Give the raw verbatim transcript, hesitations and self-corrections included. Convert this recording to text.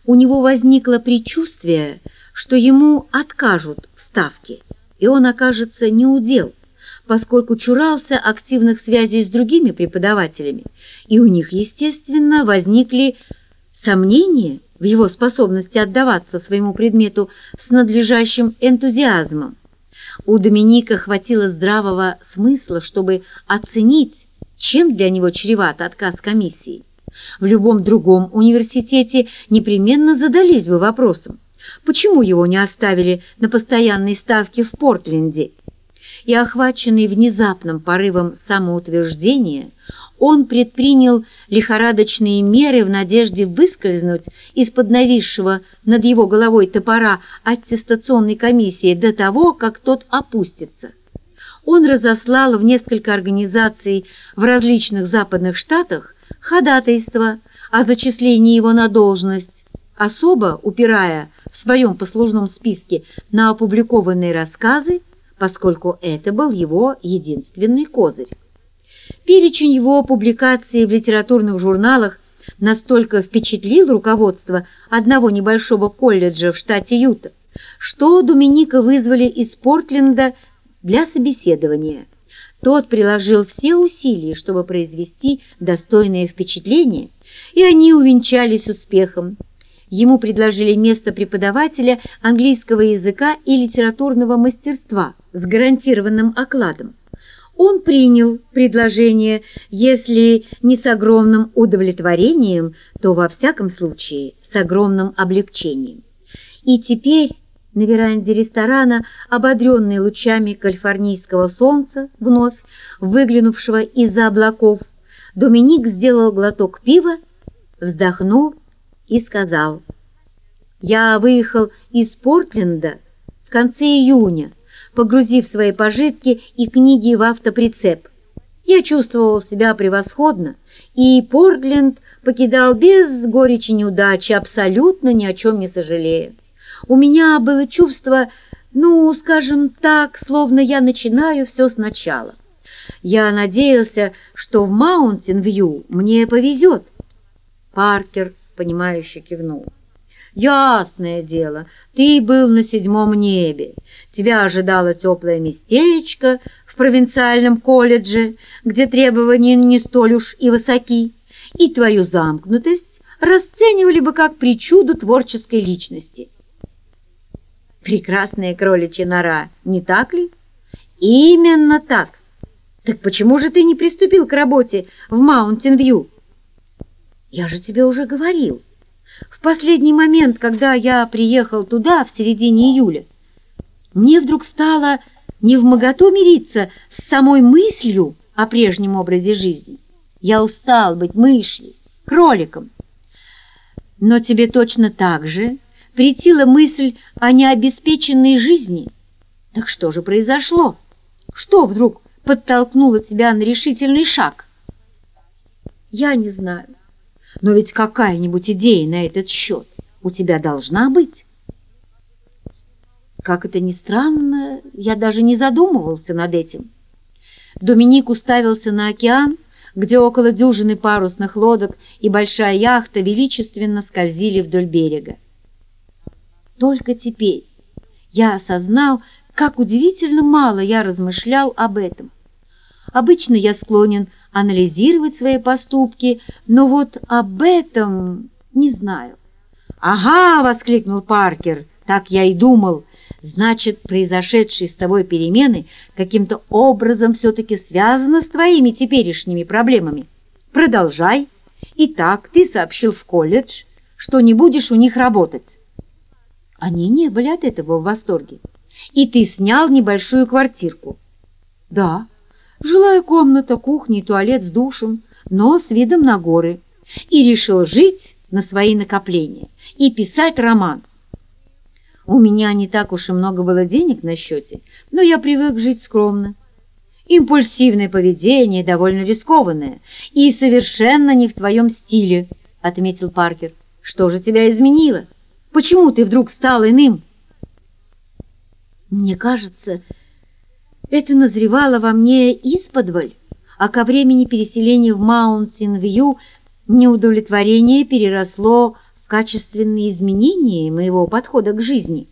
У него возникло предчувствие, что ему откажут в ставке, и он окажется неудел, поскольку чурался активных связей с другими преподавателями, и у них, естественно, возникли сомнения в его способности отдаваться своему предмету с надлежащим энтузиазмом. У Доминика хватило здравого смысла, чтобы оценить, чем для него чреват отказ комиссии. В любом другом университете непременно задались бы вопросом, почему его не оставили на постоянной ставке в Портленде. И, охваченный внезапным порывом самоутверждения, он предпринял лихорадочные меры в надежде выскользнуть из-под нависшего над его головой топора аттестационной комиссии до того, как тот опустится. Он разослал в несколько организаций в различных западных штатах ходатайство о зачислении его на должность, особо упирая в своем послужном списке на опубликованные рассказы, поскольку это был его единственный козырь. Перечень его публикаций в литературных журналах настолько впечатлил руководство одного небольшого колледжа в штате Юта, что Доминика вызвали из Портленда для собеседования. Тот приложил все усилия, чтобы произвести достойное впечатление, и они увенчались успехом. Ему предложили место преподавателя английского языка и литературного мастерства с гарантированным окладом. Он принял предложение, если не с огромным удовлетворением, то во всяком случае с огромным облегчением. И теперь на веранде ресторана, ободренный лучами калифорнийского солнца, вновь выглянувшего из-за облаков, Доминик сделал глоток пива, вздохнул и сказал: «Я выехал из Портленда в конце июня, погрузив свои пожитки и книги в автоприцеп. Я чувствовал себя превосходно, и Портленд покидал без горечи неудачи, абсолютно ни о чем не сожалея. У меня было чувство, ну, скажем так, словно я начинаю все сначала. Я надеялся, что в Маунтин-Вью мне повезет». Паркер, понимающе кивнул. «Ясное дело, ты был на седьмом небе. Тебя ожидало теплое местечко в провинциальном колледже, где требования не столь уж и высоки, и твою замкнутость расценивали бы как причуду творческой личности». «Прекрасная кроличья нора, не так ли?» «Именно так. Так почему же ты не приступил к работе в Маунтин-Вью?» «Я же тебе уже говорил. В последний момент, когда я приехал туда в середине июля, мне вдруг стало невмоготу мириться с самой мыслью о прежнем образе жизни. Я устал быть мышью, кроликом. Но тебе точно так же претила мысль о необеспеченной жизни. Так что же произошло? Что вдруг подтолкнуло тебя на решительный шаг?» «Я не знаю. Но ведь какая-нибудь идея на этот счет у тебя должна быть». Как это ни странно, я даже не задумывался над этим. Доминик уставился на океан, где около дюжины парусных лодок и большая яхта величественно скользили вдоль берега. Только теперь я осознал, как удивительно мало я размышлял об этом. Обычно я склонен анализировать свои поступки, но вот об этом не знаю. «Ага!» — воскликнул Паркер. «Так я и думал. Значит, произошедшие с тобой перемены каким-то образом все-таки связаны с твоими теперешними проблемами. Продолжай. Итак, ты сообщил в колледж, что не будешь у них работать». Они не были от этого в восторге. «И ты снял небольшую квартирку?» «Да. Жилая комната, кухня и туалет с душем, но с видом на горы. И решил жить на свои накопления и писать роман. У меня не так уж и много было денег на счете, но я привык жить скромно. Импульсивное поведение, довольно рискованное и совершенно не в твоем стиле», — отметил Паркер. «Что же тебя изменило? Почему ты вдруг стал иным?» «Мне кажется, это назревало во мне исподволь, а ко времени переселения в Маунтин-Вью неудовлетворение переросло в качественные изменения моего подхода к жизни